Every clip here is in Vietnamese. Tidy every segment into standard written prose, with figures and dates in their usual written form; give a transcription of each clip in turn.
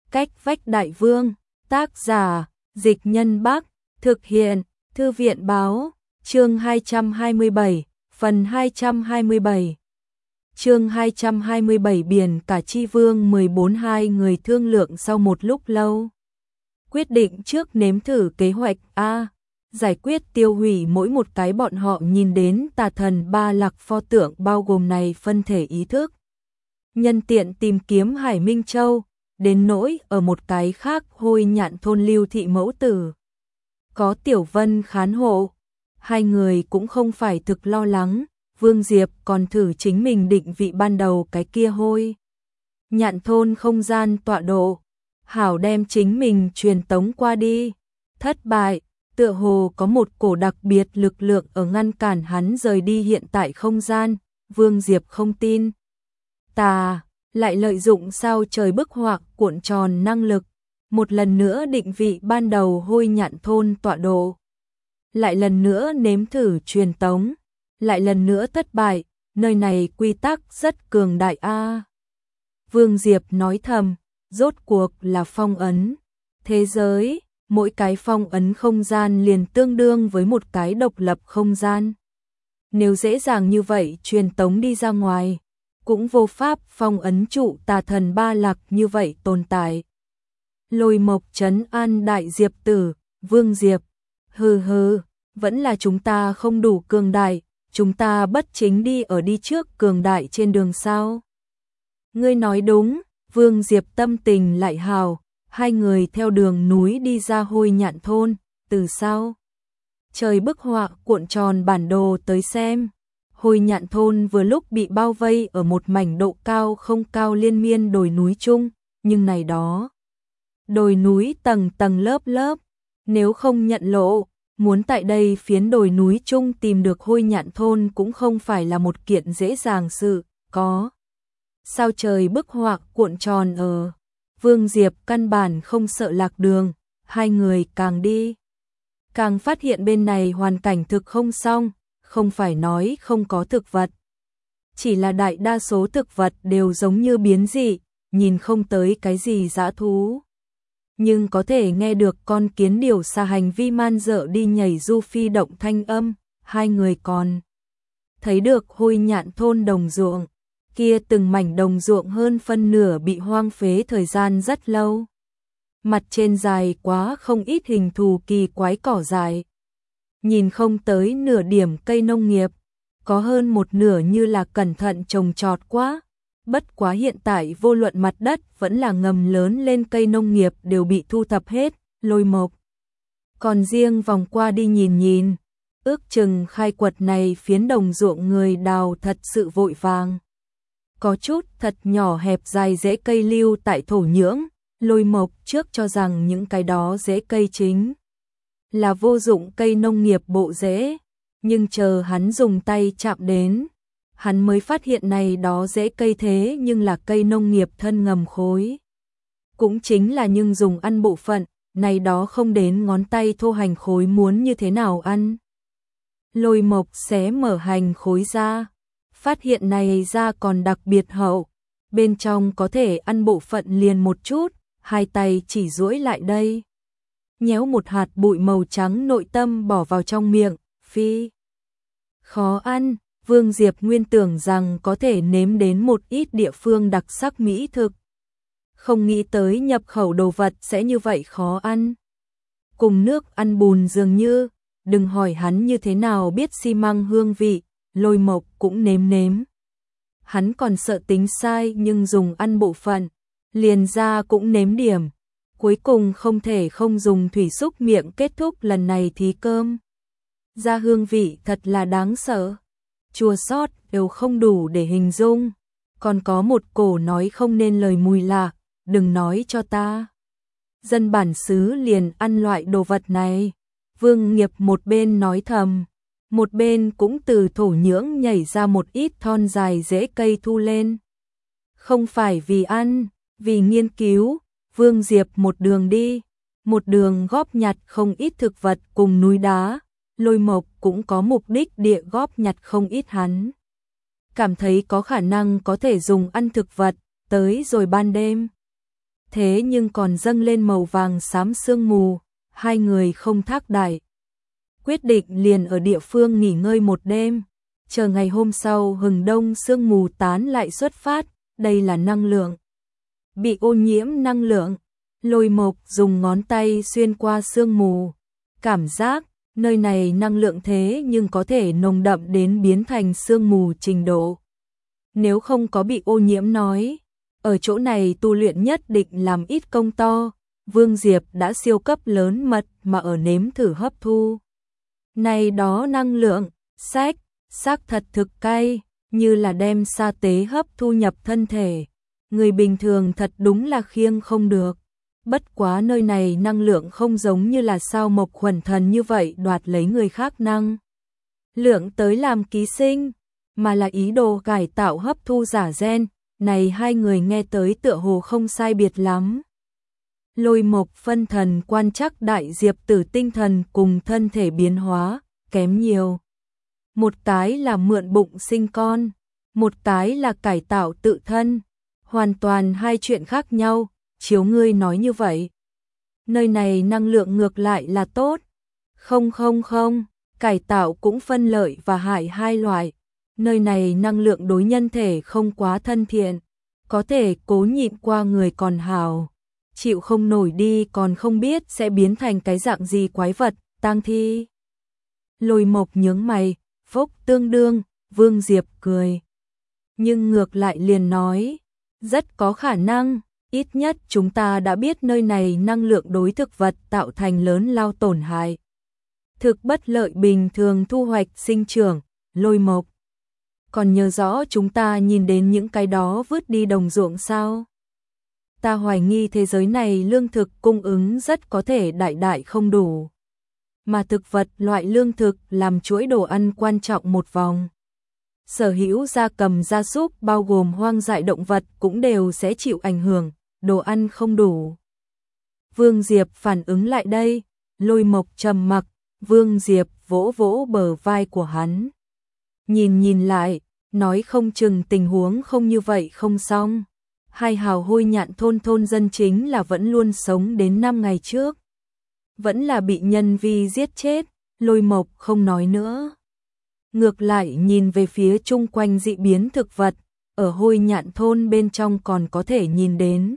Cách vách đại vương, tác giả, Dịch Nhân Bắc, thực hiện, Thư viện báo, chương 227, phần 227. Chương 227 biển cả chi vương 14. Hai người thương lượng sau một lúc lâu. Quyết định trước nếm thử kế hoạch A, giải quyết tiêu hủy mỗi một cái bọn họ nhìn đến tà thần Ba Lạc pho tượng bao gồm này phân thể ý thức. Nhân tiện tìm kiếm Hải Minh Châu, đến nỗi ở một cái khác Hôi Nhạn thôn Lưu Thị mẫu tử. Có Tiểu Vân khán hộ, hai người cũng không phải thực lo lắng, Vương Diệp còn thử chính mình định vị ban đầu cái kia Hôi Nhạn thôn không gian tọa độ, hảo đem chính mình truyền tống qua đi. Thất bại, tựa hồ có một cổ đặc biệt lực lượng ở ngăn cản hắn rời đi hiện tại không gian, Vương Diệp không tin. Tà lại lợi dụng sao trời bức họa cuộn tròn năng lực, một lần nữa định vị ban đầu Hôi Nhạn thôn tọa độ. Lại lần nữa nếm thử truyền tống, lại lần nữa thất bại, nơi này quy tắc rất cường đại a. Vương Diệp nói thầm, rốt cuộc là phong ấn. Thế giới, mỗi cái phong ấn không gian liền tương đương với một cái độc lập không gian. Nếu dễ dàng như vậy truyền tống đi ra ngoài, cũng vô pháp phong ấn trụ tà thần Ba Lạc như vậy tồn tại. Lôi Mộc trấn an đại Diệp tử, Vương Diệp, hừ, vẫn là chúng ta không đủ cường đại, chúng ta bất chính đi ở đi trước cường đại trên đường sao. Ngươi nói đúng, Vương Diệp tâm tình lại hào, hai người theo đường núi đi ra Hôi Nhạn thôn, từ sau trời bức họa cuộn tròn bản đồ tới xem. Hôi Nhạn thôn vừa lúc bị bao vây ở một mảnh độ cao không cao liên miên đồi núi chung, nhưng này đó đồi núi tầng tầng lớp lớp, nếu không nhận lộ, muốn tại đây phiến đồi núi chung tìm được Hôi Nhạn thôn cũng không phải là một kiện dễ dàng sự, có sao trời bức họa cuộn tròn ở. Vương Diệp căn bản không sợ lạc đường, hai người càng đi càng phát hiện bên này hoàn cảnh thực không xong, không phải nói không có thực vật. Chỉ là đại đa số thực vật đều giống như biến dị, nhìn không tới cái gì dã thú. Nhưng có thể nghe được con kiến điểu xa hành vi man dợ đi nhảy du phi động thanh âm, hai người còn thấy được Hôi Nhạn thôn đồng ruộng. Kia từng mảnh đồng ruộng hơn phân nửa bị hoang phế thời gian rất lâu. Mặt trên dài quá không ít hình thù kỳ quái cỏ dại. Nhìn không tới nửa điểm cây nông nghiệp, có hơn một nửa như là cẩn thận trồng trọt quá. Bất quá hiện tại vô luận mặt đất vẫn là ngầm lớn lên cây nông nghiệp đều bị thu thập hết, Lôi Mộc. Còn riêng vòng qua đi nhìn, ước chừng khai quật này phiến đồng ruộng người đào thật sự vội vàng. Có chút thật nhỏ hẹp dài rễ cây lưu tại thổ nhưỡng, Lôi Mộc trước cho rằng những cái đó rễ cây chính là vô dụng cây nông nghiệp bộ rễ, nhưng chờ hắn dùng tay chạm đến, hắn mới phát hiện này đó rễ cây thế nhưng là cây nông nghiệp thân ngầm khối. Cũng chính là nhưng dùng ăn bộ phận, này đó không đến ngón tay thô hành khối muốn như thế nào ăn. Lôi Mộc xé mở hành khối ra, phát hiện này ra còn đặc biệt hậu, bên trong có thể ăn bộ phận liền một chút, hai tay chỉ duỗi lại đây. Nhéo một hạt bụi màu trắng nội tâm bỏ vào trong miệng, phi. Khó ăn, Vương Diệp nguyên tưởng rằng có thể nếm đến một ít địa phương đặc sắc mỹ thực. Không nghĩ tới nhập khẩu đồ vật sẽ như vậy khó ăn. Cùng nước ăn bùn dường như, đừng hỏi hắn như thế nào biết xi măng hương vị. Lôi Mộc cũng nếm. Hắn còn sợ tính sai nhưng dùng ăn bộ phận, liền ra cũng nếm điểm. Cuối cùng không thể không dùng thủy xúc miệng kết thúc lần này thí cơm. Ra hương vị thật là đáng sợ. Chua xót đều không đủ để hình dung. Còn có một cổ nói không nên lời mùi lạ, đừng nói cho ta. Dân bản xứ liền ăn loại đồ vật này. Vương Nghiệp một bên nói thầm, một bên cũng từ thổ nhưỡng nhảy ra một ít thon dài rễ cây thu lên. Không phải vì ăn, vì nghiên cứu, Vương Diệp một đường đi, một đường góp nhặt không ít thực vật cùng núi đá, Lôi Mộc cũng có mục đích địa góp nhặt không ít hắn. Cảm thấy có khả năng có thể dùng ăn thực vật, tới rồi ban đêm. thế nhưng còn dâng lên màu vàng xám sương mù, hai người không thác đại quyết định liền ở địa phương nghỉ ngơi một đêm, chờ ngày hôm sau hừng đông sương mù tán lại xuất phát, đây là năng lượng. Bị ô nhiễm năng lượng, Lôi Mộc dùng ngón tay xuyên qua sương mù, cảm giác nơi này năng lượng thế nhưng có thể nồng đậm đến biến thành sương mù trình độ. Nếu không có bị ô nhiễm nói, ở chỗ này tu luyện nhất định làm ít công to, Vương Diệp đã siêu cấp lớn mật mà ở nếm thử hấp thu. Này đó năng lượng, xác thật thực cay, như là đem sa tế hấp thu nhập thân thể. Người bình thường thật đúng là khiêng không được. Bất quá nơi này năng lượng không giống như là sao Mộc Khuẩn Thần như vậy đoạt lấy người khác năng lượng tới làm ký sinh, mà là ý đồ cải tạo hấp thu giả gen. Này hai người nghe tới tựa hồ không sai biệt lắm. Lôi Mộc phân thần quan trắc đại diệp tử tinh thần cùng thân thể biến hóa, kém nhiều. Một cái là mượn bụng sinh con, một cái là cải tạo tự thân, hoàn toàn hai chuyện khác nhau, chiếu ngươi nói như vậy. Nơi này năng lượng ngược lại là tốt. Không, cải tạo cũng phân lợi và hại hai loại. Nơi này năng lượng đối nhân thể không quá thân thiện, có thể cố nhịn qua người còn hào. Chịu không nổi đi còn không biết sẽ biến thành cái dạng gì quái vật, tang thi. Lôi Mộc nhướng mày, phốc tương đương, Vương Diệp cười. Nhưng ngược lại liền nói, rất có khả năng, ít nhất chúng ta đã biết nơi này năng lượng đối thực vật tạo thành lớn lao tổn hại. Thực bất lợi bình thường thu hoạch sinh trưởng, Lôi Mộc. Còn nhớ rõ chúng ta nhìn đến những cái đó vứt đi đồng ruộng sao? Ta hoài nghi thế giới này lương thực cung ứng rất có thể đại không đủ. Mà thực vật loại lương thực làm chuỗi đồ ăn quan trọng một vòng. Sở hữu gia cầm gia súc bao gồm hoang dại động vật cũng đều sẽ chịu ảnh hưởng, đồ ăn không đủ. Vương Diệp phản ứng lại đây, Lôi Mộc trầm mặc, Vương Diệp vỗ vỗ bờ vai của hắn. Nhìn lại, nói không chừng tình huống không như vậy không xong. Hai hào hôi nhạn thôn dân chính là vẫn luôn sống đến 5 ngày trước. Vẫn là bị nhân vi giết chết, Lôi Mộc không nói nữa. Ngược lại nhìn về phía chung quanh dị biến thực vật, ở hôi nhạn thôn bên trong còn có thể nhìn đến.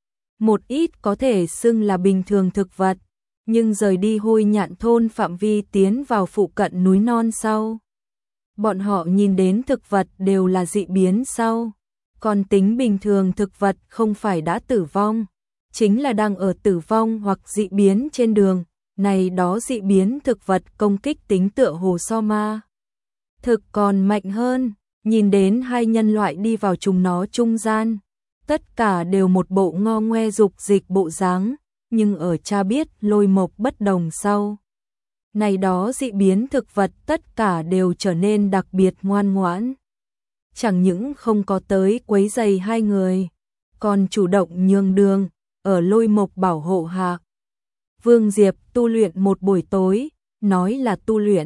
Một ít có thể xưng là bình thường thực vật, nhưng rời đi hôi nhạn thôn phạm vi tiến vào phụ cận núi non sau. Bọn họ nhìn đến thực vật đều là dị biến sau. Còn tính bình thường thực vật không phải đã tử vong, chính là đang ở tử vong hoặc dị biến trên đường. Này đó dị biến thực vật công kích tính tựa hồ so ma thực còn mạnh hơn. Nhìn đến hai nhân loại đi vào chúng nó trung gian, tất cả đều một bộ ngo ngoe dục dịch bộ dáng, nhưng ở cha biết Lôi Mộc bất đồng sau. Này đó dị biến thực vật tất cả đều trở nên đặc biệt ngoan ngoãn. Chẳng những không có tới quấy rầy hai người, còn chủ động nhường đường, ở Lôi Mộc bảo hộ hạ. Vương Diệp tu luyện một buổi tối, nói là tu luyện.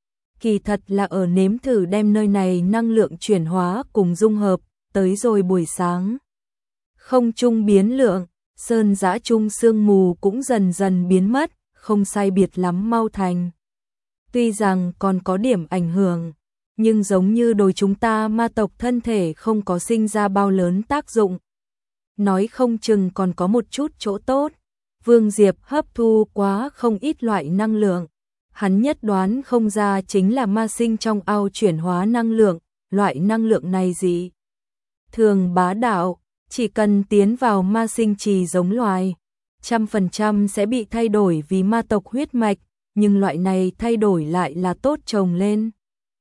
Kỳ thật là ở nếm thử đem nơi này năng lượng chuyển hóa cùng dung hợp, tới rồi buổi sáng. Không trung biến lượng, sơn dã trung sương mù cũng dần dần biến mất, không sai biệt lắm mau thành. Tuy rằng còn có điểm ảnh hưởng, nhưng giống như đối chúng ta ma tộc thân thể không có sinh ra bao lớn tác dụng. Nói không chừng còn có một chút chỗ tốt. Vương Diệp hấp thu quá không ít loại năng lượng. Hắn nhất đoán không ra chính là ma sinh trong ao chuyển hóa năng lượng, loại năng lượng này gì? Thường bá đạo, chỉ cần tiến vào ma sinh trì giống loài, 100% sẽ bị thay đổi vì ma tộc huyết mạch, nhưng loại này thay đổi lại là tốt trồng lên.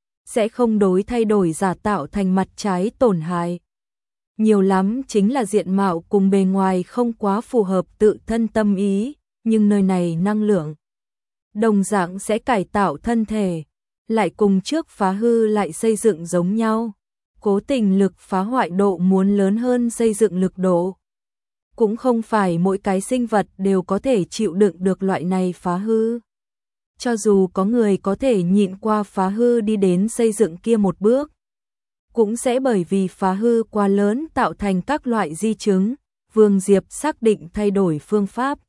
Sẽ không đối thay đổi giả tạo thành mặt trái tổn hại. Nhiều lắm chính là diện mạo cùng bề ngoài không quá phù hợp tự thân tâm ý, nhưng nơi này năng lượng đồng dạng sẽ cải tạo thân thể, lại cùng trước phá hư lại xây dựng giống nhau. Cố tình lực phá hoại độ muốn lớn hơn xây dựng lực độ. Cũng không phải mỗi cái sinh vật đều có thể chịu đựng được loại này phá hư. Cho dù có người có thể nhịn qua phá hư đi đến xây dựng kia một bước, cũng sẽ bởi vì phá hư quá lớn tạo thành các loại di chứng, Vương Diệp xác định thay đổi phương pháp.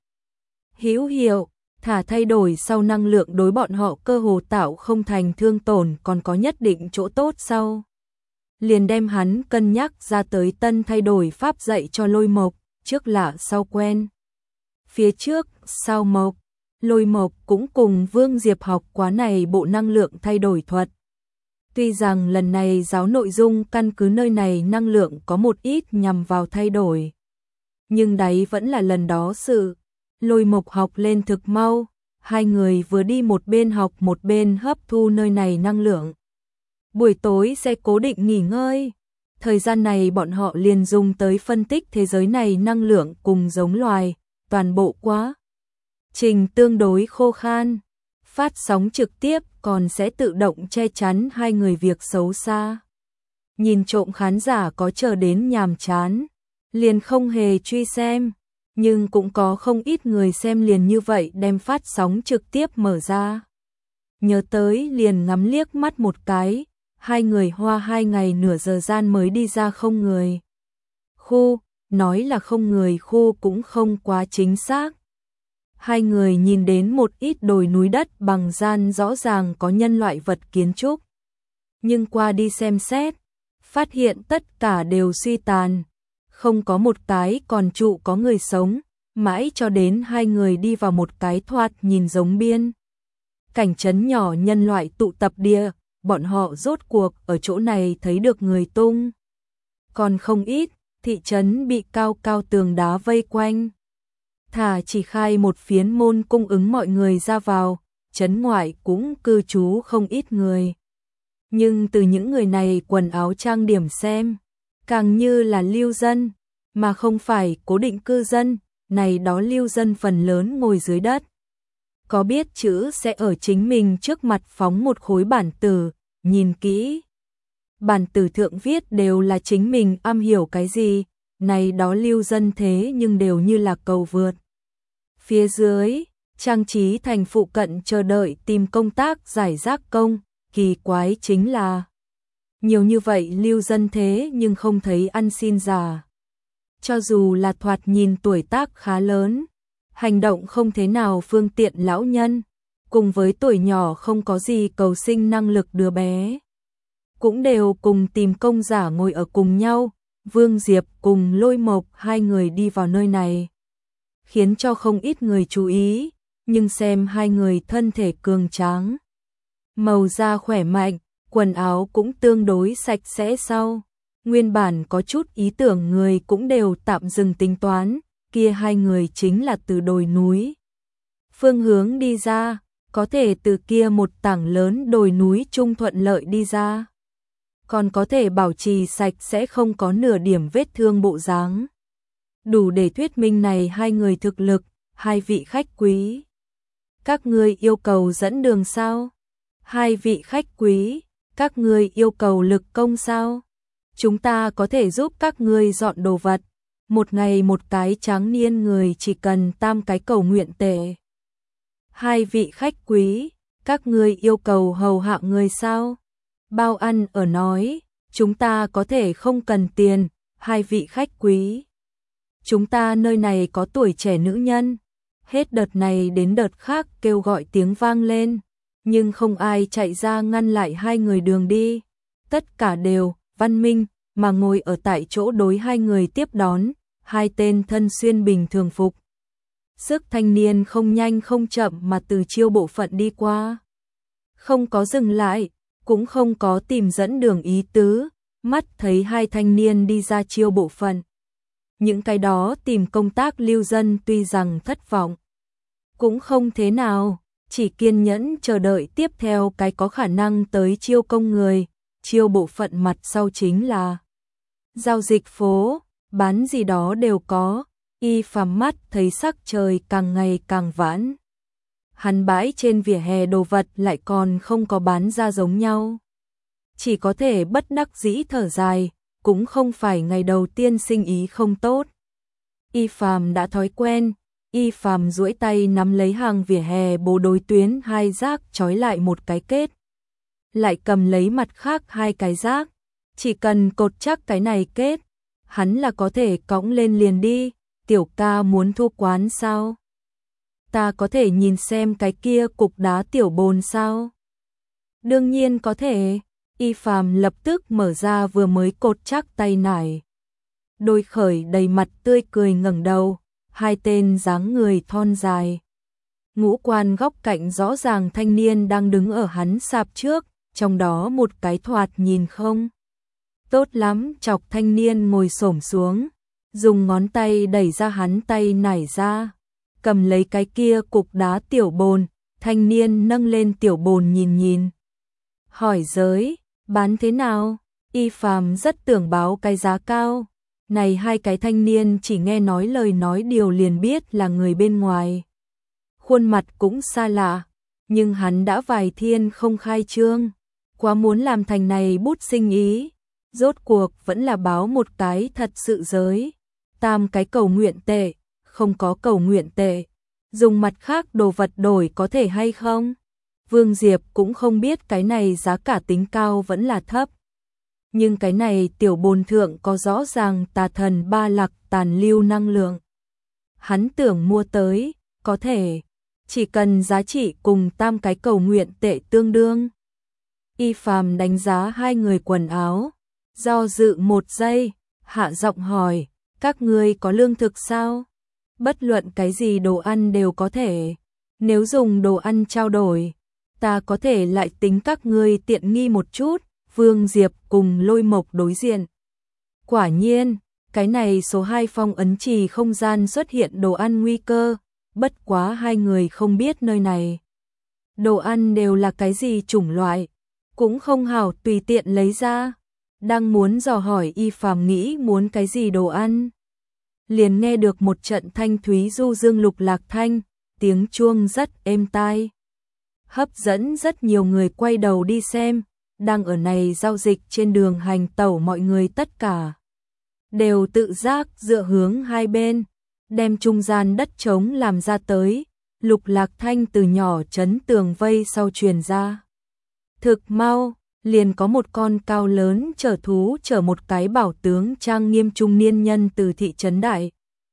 Hữu hiệu, thả thay đổi sau năng lượng đối bọn họ cơ hồ tạo không thành thương tổn còn có nhất định chỗ tốt sau. Liền đem hắn cân nhắc ra tới tân thay đổi pháp dạy cho Lôi Mộc, trước lạ sau quen. Phía trước, sau Mộc, Lôi Mộc cũng cùng Vương Diệp học quá này bộ năng lượng thay đổi thuật. Tuy rằng lần này giáo nội dung căn cứ nơi này năng lượng có một ít nhằm vào thay đổi. Nhưng đấy vẫn là lần đó sự. Lôi Mộc học lên thực mau, hai người vừa đi một bên học một bên hấp thu nơi này năng lượng. Buổi tối sẽ cố định nghỉ ngơi. Thời gian này bọn họ liền dùng tới phân tích thế giới này năng lượng cùng giống loài, toàn bộ quá trình tương đối khô khan. Phát sóng trực tiếp còn sẽ tự động che chắn hai người việc xấu xa. Nhìn trộm khán giả có chờ đến nhàm chán, liền không hề truy xem, nhưng cũng có không ít người xem liền như vậy đem phát sóng trực tiếp mở ra. Nhớ tới liền ngắm liếc mắt một cái, hai người hoa 2 ngày nửa giờ gian mới đi ra không người. Khu, nói là không người khu cũng không quá chính xác. Hai người nhìn đến một ít đồi núi đất bằng gian rõ ràng có nhân loại vật kiến trúc. Nhưng qua đi xem xét, phát hiện tất cả đều suy tàn. Không có một cái còn trụ có người sống, mãi cho đến hai người đi vào một cái thoạt nhìn giống biên. Cảnh trấn nhỏ nhân loại tụ tập địa, bọn họ rốt cuộc ở chỗ này thấy được người tung. Còn không ít, thị trấn bị cao cao tường đá vây quanh. Thả chỉ khai một phiến môn cung ứng mọi người ra vào, trấn ngoại cũng cư trú không ít người. Nhưng từ những người này quần áo trang điểm xem, càng như là lưu dân, mà không phải cố định cư dân, này đó lưu dân phần lớn ngồi dưới đất. Có biết chữ sẽ ở chính mình trước mặt phóng một khối bản tử, nhìn kỹ. Bản tử thượng viết đều là chính mình am hiểu cái gì, này đó lưu dân thế nhưng đều như là cầu vượt. Phía dưới, trang trí thành phụ cận chờ đợi tìm công tác giải rác công, kỳ quái chính là nhiều như vậy lưu dân thế nhưng không thấy ăn xin già. Cho dù là thoạt nhìn tuổi tác khá lớn, hành động không thế nào phương tiện lão nhân, cùng với tuổi nhỏ không có gì cầu sinh năng lực đứa bé, cũng đều cùng tìm công giả ngồi ở cùng nhau. Vương Diệp cùng Lôi Mộc hai người đi vào nơi này, khiến cho không ít người chú ý, nhưng xem hai người thân thể cường tráng, màu da khỏe mạnh, quần áo cũng tương đối sạch sẽ sau. Nguyên bản có chút ý tưởng người cũng đều tạm dừng tính toán, kia hai người chính là từ đồi núi phương hướng đi ra, có thể từ kia một tảng lớn đồi núi trung thuận lợi đi ra. Còn có thể bảo trì sạch sẽ không có nửa điểm vết thương bộ dáng. Đủ để thuyết minh này hai người thực lực, hai vị khách quý. Các ngươi yêu cầu dẫn đường sao? Hai vị khách quý, các ngươi yêu cầu lực công sao? Chúng ta có thể giúp các ngươi dọn đồ vật. Một ngày một cái tráng niên người chỉ cần 3 cái cầu nguyện tệ. Hai vị khách quý, các ngươi yêu cầu hầu hạ người sao? Bao ăn ở nói, chúng ta có thể không cần tiền, hai vị khách quý. Chúng ta nơi này có tuổi trẻ nữ nhân. Hết đợt này đến đợt khác kêu gọi tiếng vang lên, nhưng không ai chạy ra ngăn lại hai người đường đi. Tất cả đều văn minh mà ngồi ở tại chỗ đối hai người tiếp đón, hai tên thân xuyên bình thường phục. Sức thanh niên không nhanh không chậm mà từ chiêu bộ phận đi qua. Không có dừng lại, cũng không có tìm dẫn đường ý tứ, mắt thấy hai thanh niên đi ra chiêu bộ phận. Những cái đó tìm công tác lưu dân tuy rằng thất vọng, cũng không thế nào, chỉ kiên nhẫn chờ đợi tiếp theo cái có khả năng tới chiêu công người. Chiêu bộ phận mặt sau chính là giao dịch phố, bán gì đó đều có. Y Phàm mắt thấy sắc trời càng ngày càng vãn. Hắn bãi trên vỉa hè đồ vật lại còn không có bán ra giống nhau. Chỉ có thể bất đắc dĩ thở dài, cũng không phải ngày đầu tiên sinh ý không tốt. Y Phàm đã thói quen, Y Phàm duỗi tay nắm lấy hàng vỉa hè bố đối tuyến hai rác trói lại một cái kết. Lại cầm lấy mặt khác hai cái rác, chỉ cần cột chắc cái này kết, hắn là có thể cõng lên liền đi, tiểu ca muốn thu quán sao? Ta có thể nhìn xem cái kia cục đá tiểu bồn sao? Đương nhiên có thể, Y Phàm lập tức mở ra vừa mới cột chắc tay nải. Đôi khởi đầy mặt tươi cười ngẩng đầu, hai tên dáng người thon dài. Ngũ quan góc cạnh rõ ràng thanh niên đang đứng ở hắn sạp trước, trong đó một cái thoạt nhìn không tốt lắm, chọc thanh niên ngồi xổm xuống, dùng ngón tay đẩy ra hắn tay nải ra, cầm lấy cái kia cục đá tiểu bồn, thanh niên nâng lên tiểu bồn nhìn nhìn. Hỏi giới, bán thế nào? Y Phàm rất tưởng báo cái giá cao. Này hai cái thanh niên chỉ nghe nói lời nói điều liền biết là người bên ngoài. Khuôn mặt cũng xa lạ, nhưng hắn đã vài thiên không khai trương, quá muốn làm thành này bút sinh ý, rốt cuộc vẫn là báo một cái thật sự giới. Tam cái cầu nguyện tệ, không có cầu nguyện tệ, dùng mặt khác đồ vật đổi có thể hay không? Vương Diệp cũng không biết cái này giá cả tính cao vẫn là thấp. Nhưng cái này tiểu bồn thượng có rõ ràng tà thần ba lạc tàn lưu năng lượng. Hắn tưởng mua tới, có thể, chỉ cần giá trị cùng tam cái cầu nguyện tệ tương đương. Y Phàm đánh giá hai người quần áo, do dự một giây, hạ giọng hỏi, các ngươi có lương thực sao? Bất luận cái gì đồ ăn đều có thể, nếu dùng đồ ăn trao đổi, ta có thể lại tính các ngươi tiện nghi một chút. Vương Diệp cùng Lôi Mộc đối diện. Quả nhiên, cái này số 2 phong ấn trì không gian xuất hiện đồ ăn nguy cơ, bất quá hai người không biết nơi này. Đồ ăn đều là cái gì chủng loại, cũng không hảo tùy tiện lấy ra. Đang muốn dò hỏi Y Phàm nghĩ muốn cái gì đồ ăn. Liền nghe được một trận thanh thúy du dương lục lạc thanh, tiếng chuông rất êm tai. Hấp dẫn rất nhiều người quay đầu đi xem. Đang ở này giao dịch trên đường hành tẩu mọi người tất cả đều tự giác dựa hướng hai bên, đem trung gian đất trống làm ra tới, lục lạc thanh từ nhỏ chấn tường vây sau truyền ra. Thực mau, liền có một con cao lớn chở thú chở một cái bảo tướng trang nghiêm trung niên nhân từ thị trấn đại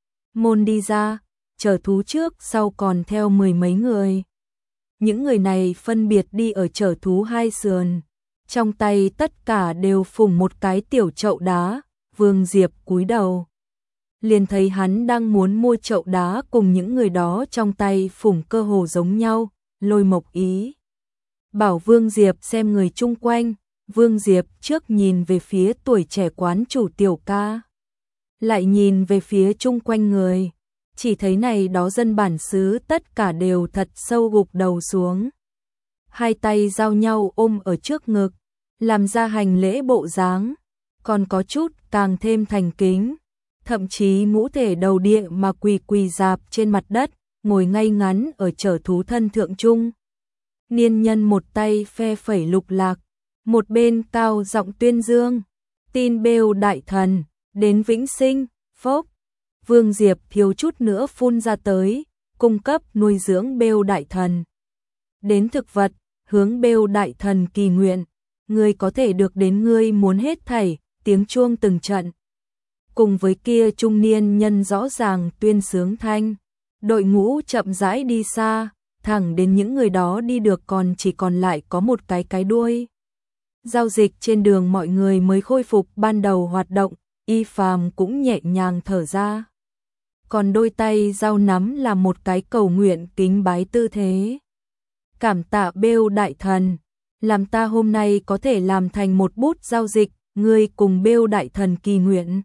môn đi ra, chở thú trước sau còn theo mười mấy người. Những người này phân biệt đi ở chở thú hai sườn. Trong tay tất cả đều phủng một cái tiểu chậu đá, Vương Diệp cúi đầu. Liền thấy hắn đang muốn mua chậu đá cùng những người đó trong tay phủng cơ hồ giống nhau, Lôi Mộc ý. Bảo Vương Diệp xem người chung quanh, Vương Diệp trước nhìn về phía tuổi trẻ quán chủ tiểu ca. Lại nhìn về phía chung quanh người, chỉ thấy này đó dân bản xứ tất cả đều thật sâu gục đầu xuống. Hai tay giao nhau ôm ở trước ngực, làm ra hành lễ bộ dáng, còn có chút càng thêm thành kính, thậm chí ngũ thể đầu địa mà quỳ dạp trên mặt đất, ngồi ngay ngắn ở chở thú thân thượng trung. Niên nhân một tay phe phẩy lục lạc, một bên cao giọng tuyên dương, tin bêu đại thần, đến vĩnh sinh, phốc. Vương Diệp thiếu chút nữa phun ra tới, cung cấp nuôi dưỡng bêu đại thần. Đến thực vật, hướng bêu đại thần kỳ nguyện, ngươi có thể được đến ngươi muốn hết thảy, tiếng chuông từng trận. Cùng với kia trung niên nhân rõ ràng tuyên sướng thanh, đội ngũ chậm rãi đi xa, thẳng đến những người đó đi được còn chỉ còn lại có một cái đuôi. Giao dịch trên đường mọi người mới khôi phục ban đầu hoạt động, Y Phàm cũng nhẹ nhàng thở ra. Còn đôi tay giao nắm là một cái cầu nguyện kính bái tư thế. Cảm tạ bêu đại thần, làm ta hôm nay có thể làm thành một bút giao dịch, ngươi cùng bêu đại thần kỳ nguyện.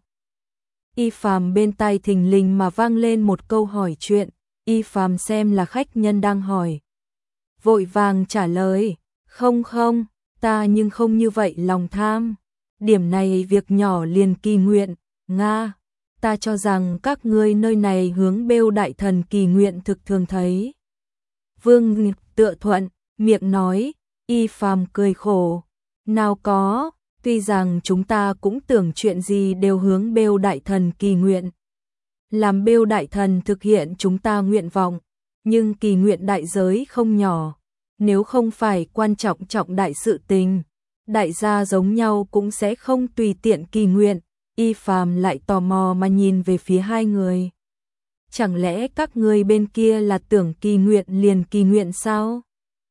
Y Phàm bên tai thình lình mà vang lên một câu hỏi chuyện, Y Phàm xem là khách nhân đang hỏi. Vội vàng trả lời, không, ta nhưng không như vậy lòng tham. Điểm này việc nhỏ liền kỳ nguyện, Nga. Ta cho rằng các ngươi nơi này hướng bêu đại thần kỳ nguyện thực thường thấy. Vương tựa thuận, miệng nói, Y Phàm cười khổ. Nào có, tuy rằng chúng ta cũng tưởng chuyện gì đều hướng bêu đại thần kỳ nguyện. Làm bêu đại thần thực hiện chúng ta nguyện vọng, nhưng kỳ nguyện đại giới không nhỏ. Nếu không phải quan trọng đại sự tình, đại gia giống nhau cũng sẽ không tùy tiện kỳ nguyện. Y Phàm lại tò mò mà nhìn về phía hai người. Chẳng lẽ các ngươi bên kia là tưởng kỳ nguyện liền kỳ nguyện sao?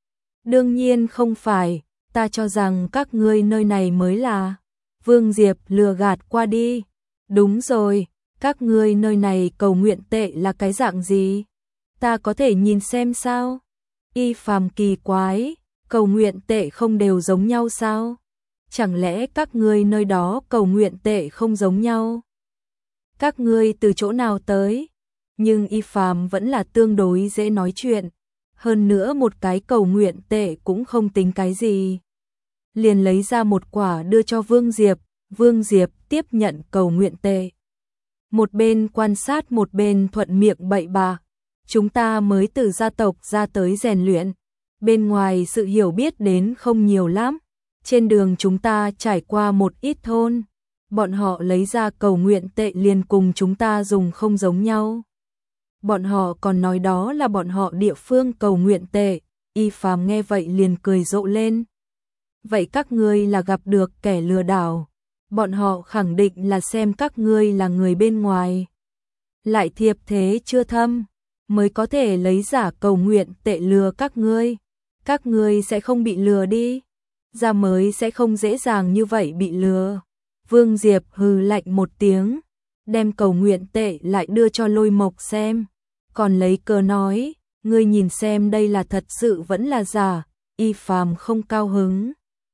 Đương nhiên không phải, ta cho rằng các ngươi nơi này mới là. Vương Diệp lừa gạt qua đi. Đúng rồi, các ngươi nơi này cầu nguyện tệ là cái dạng gì? Ta có thể nhìn xem sao? Y Phàm kỳ quái, cầu nguyện tệ không đều giống nhau sao? Chẳng lẽ các ngươi nơi đó cầu nguyện tệ không giống nhau? Các ngươi từ chỗ nào tới? Nhưng Y Phàm vẫn là tương đối dễ nói chuyện. Hơn nữa một cái cầu nguyện tệ cũng không tính cái gì. Liền lấy ra một quả đưa cho Vương Diệp. Vương Diệp tiếp nhận cầu nguyện tệ. Một bên quan sát một bên thuận miệng bậy bạ. Chúng ta mới từ gia tộc ra tới rèn luyện. Bên ngoài sự hiểu biết đến không nhiều lắm. Trên đường chúng ta trải qua một ít thôn. Bọn họ lấy ra cầu nguyện tệ liền cùng chúng ta dùng không giống nhau. Bọn họ còn nói đó là bọn họ địa phương cầu nguyện tệ. Y Phàm nghe vậy liền cười rộ lên. Vậy các ngươi là gặp được kẻ lừa đảo. Bọn họ khẳng định là xem các ngươi là người bên ngoài. Lại thiệp thế chưa thâm, mới có thể lấy giả cầu nguyện tệ lừa các ngươi. Các ngươi sẽ không bị lừa đi. Ra mới sẽ không dễ dàng như vậy bị lừa. Vương Diệp hừ lạnh một tiếng, đem cầu nguyện tệ lại đưa cho Lôi Mộc xem. Còn lấy cớ nói, ngươi nhìn xem đây là thật sự vẫn là giả. Y Phàm không cao hứng.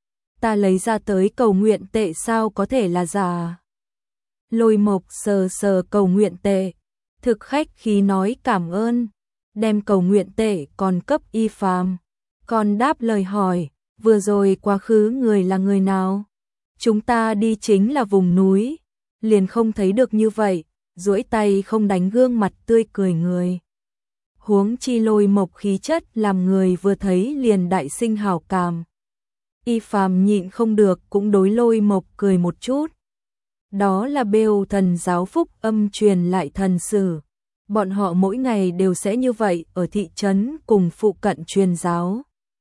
Ta lấy ra tới cầu nguyện tệ sao có thể là giả? Lôi Mộc sờ sờ cầu nguyện tệ, thực khách khí nói cảm ơn, đem cầu nguyện tệ còn cấp Y Phàm. Còn đáp lời hỏi, vừa rồi quá khứ người là người nào? Chúng ta đi chính là vùng núi, liền không thấy được như vậy, duỗi tay không đánh gương mặt tươi cười người. Huống chi Lôi Mộc khí chất làm người vừa thấy liền đại sinh hảo cảm. Y Phàm nhịn không được cũng đối Lôi Mộc cười một chút. Đó là Bêu thần giáo phúc âm truyền lại thần sử. Bọn họ mỗi ngày đều sẽ như vậy ở thị trấn cùng phụ cận truyền giáo.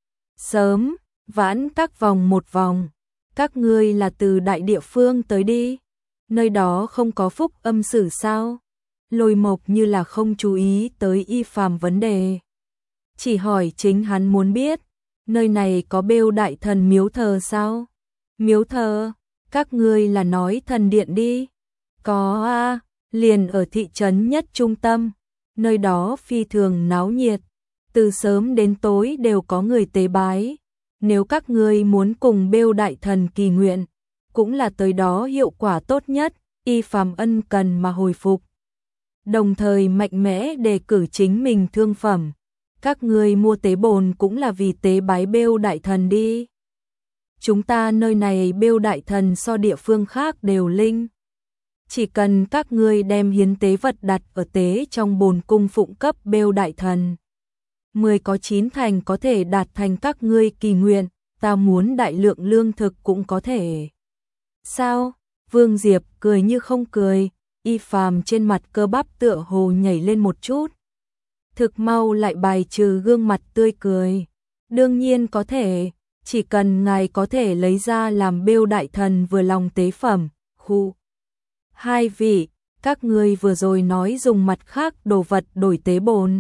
Sớm, vãn các vòng một vòng. Các ngươi là từ đại địa phương tới đi. Nơi đó không có phúc âm sử sao? Lôi Mộc như là không chú ý tới Y Phàm vấn đề. Chỉ hỏi chính hắn muốn biết. Nơi này có Bêu đại thần miếu thờ sao? Miếu thờ? Các ngươi là nói thần điện đi. Có a, liền ở thị trấn nhất trung tâm. Nơi đó phi thường náo nhiệt. Từ sớm đến tối đều có người tế bái. Nếu các ngươi muốn cùng Bêu đại thần kỳ nguyện, cũng là tới đó hiệu quả tốt nhất. Y Phàm ân cần mà hồi phục. Đồng thời mạnh mẽ đề cử chính mình thương phẩm. Các ngươi mua tế bồn cũng là vì tế bái Bêu đại thần đi. Chúng ta nơi này Bêu đại thần so địa phương khác đều linh. Chỉ cần các ngươi đem hiến tế vật đặt ở tế trong bồn cung phụng cấp Bêu đại thần. 10 có 9 thành có thể đạt thành các ngươi kỳ nguyện, ta muốn đại lượng lương thực cũng có thể. Sao? Vương Diệp cười như không cười, Y Phàm trên mặt cơ bắp tựa hồ nhảy lên một chút. Thực mau lại bài trừ gương mặt tươi cười. Đương nhiên có thể, chỉ cần ngài có thể lấy ra làm Bêu đại thần vừa lòng tế phẩm. Khu. Hai vị, các ngươi vừa rồi nói dùng mặt khác đồ vật đổi tế bồn.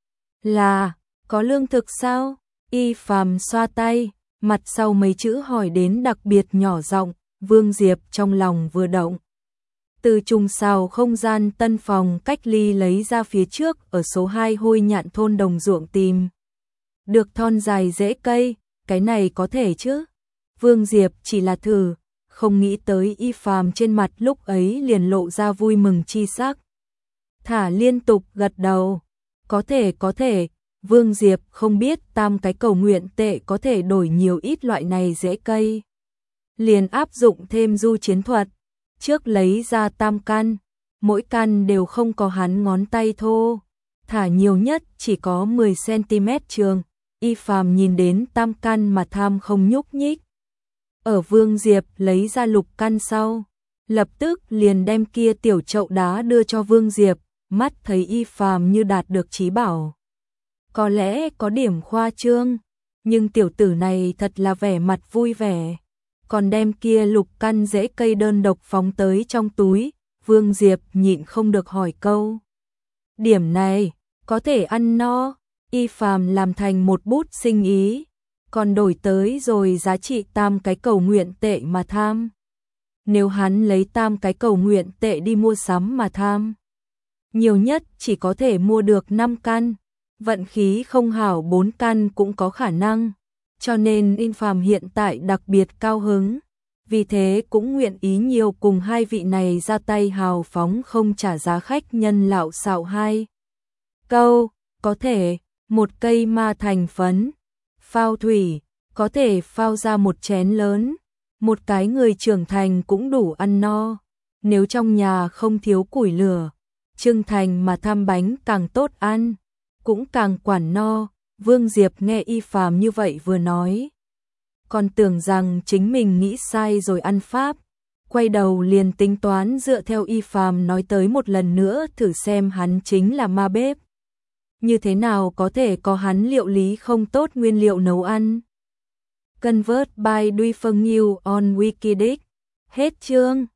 Là, có lương thực sao? Y Phàm xoa tay, mặt sau mấy chữ hỏi đến đặc biệt nhỏ giọng. Vương Diệp trong lòng vừa động. Từ trùng xào không gian tân phòng cách ly lấy ra phía trước ở số 2 Hôi Nhạn thôn đồng ruộng tìm. Được thon dài rễ cây, cái này có thể chứ? Vương Diệp chỉ là thử, không nghĩ tới Y Phàm trên mặt lúc ấy liền lộ ra vui mừng chi sắc. Thả liên tục gật đầu. Có thể, Vương Diệp không biết tam cái cầu nguyện tệ có thể đổi nhiều ít loại này rễ cây. Liền áp dụng thêm du chiến thuật. Trước lấy ra tam căn, mỗi căn đều không có hắn ngón tay thô, thả nhiều nhất chỉ có 10 cm trường. Y Phàm nhìn đến tam căn mà tham không nhúc nhích. Ở Vương Diệp lấy ra lục căn sau, lập tức liền đem kia tiểu chậu đá đưa cho Vương Diệp, mắt thấy Y Phàm như đạt được chí bảo. Có lẽ có điểm khoa trương, nhưng tiểu tử này thật là vẻ mặt vui vẻ. còn đem kia lục căn rễ cây đơn độc phóng tới trong túi, Vương Diệp nhịn không được hỏi câu. Điểm này, có thể ăn no, Y Phàm làm thành một bút sinh ý, còn đổi tới rồi giá trị 3 cái cầu nguyện tệ mà tham. Nếu hắn lấy 3 cái cầu nguyện tệ đi mua sắm mà tham, nhiều nhất chỉ có thể mua được 5 căn, vận khí không hảo 4 căn cũng có khả năng, cho nên Y Phàm hiện tại đặc biệt cao hứng, vì thế cũng nguyện ý nhiều cùng hai vị này ra tay hào phóng không trả giá khách nhân lạo xạo hai câu, có thể một cây ma thành phấn, phao thủy, có thể phao ra một chén lớn, một cái người trưởng thành cũng đủ ăn no, nếu trong nhà không thiếu củi lửa, trưng thành mà tham bánh càng tốt ăn, cũng càng quản no. Vương Diệp nghe Y Phàm như vậy vừa nói, còn tưởng rằng chính mình nghĩ sai rồi ăn pháp, quay đầu liền tính toán dựa theo Y Phàm nói tới một lần nữa thử xem hắn chính là ma bếp. Như thế nào có thể có hắn liệu lý không tốt nguyên liệu nấu ăn. Convert by Duy Phương Nhiêu on Wikidic. Hết chương.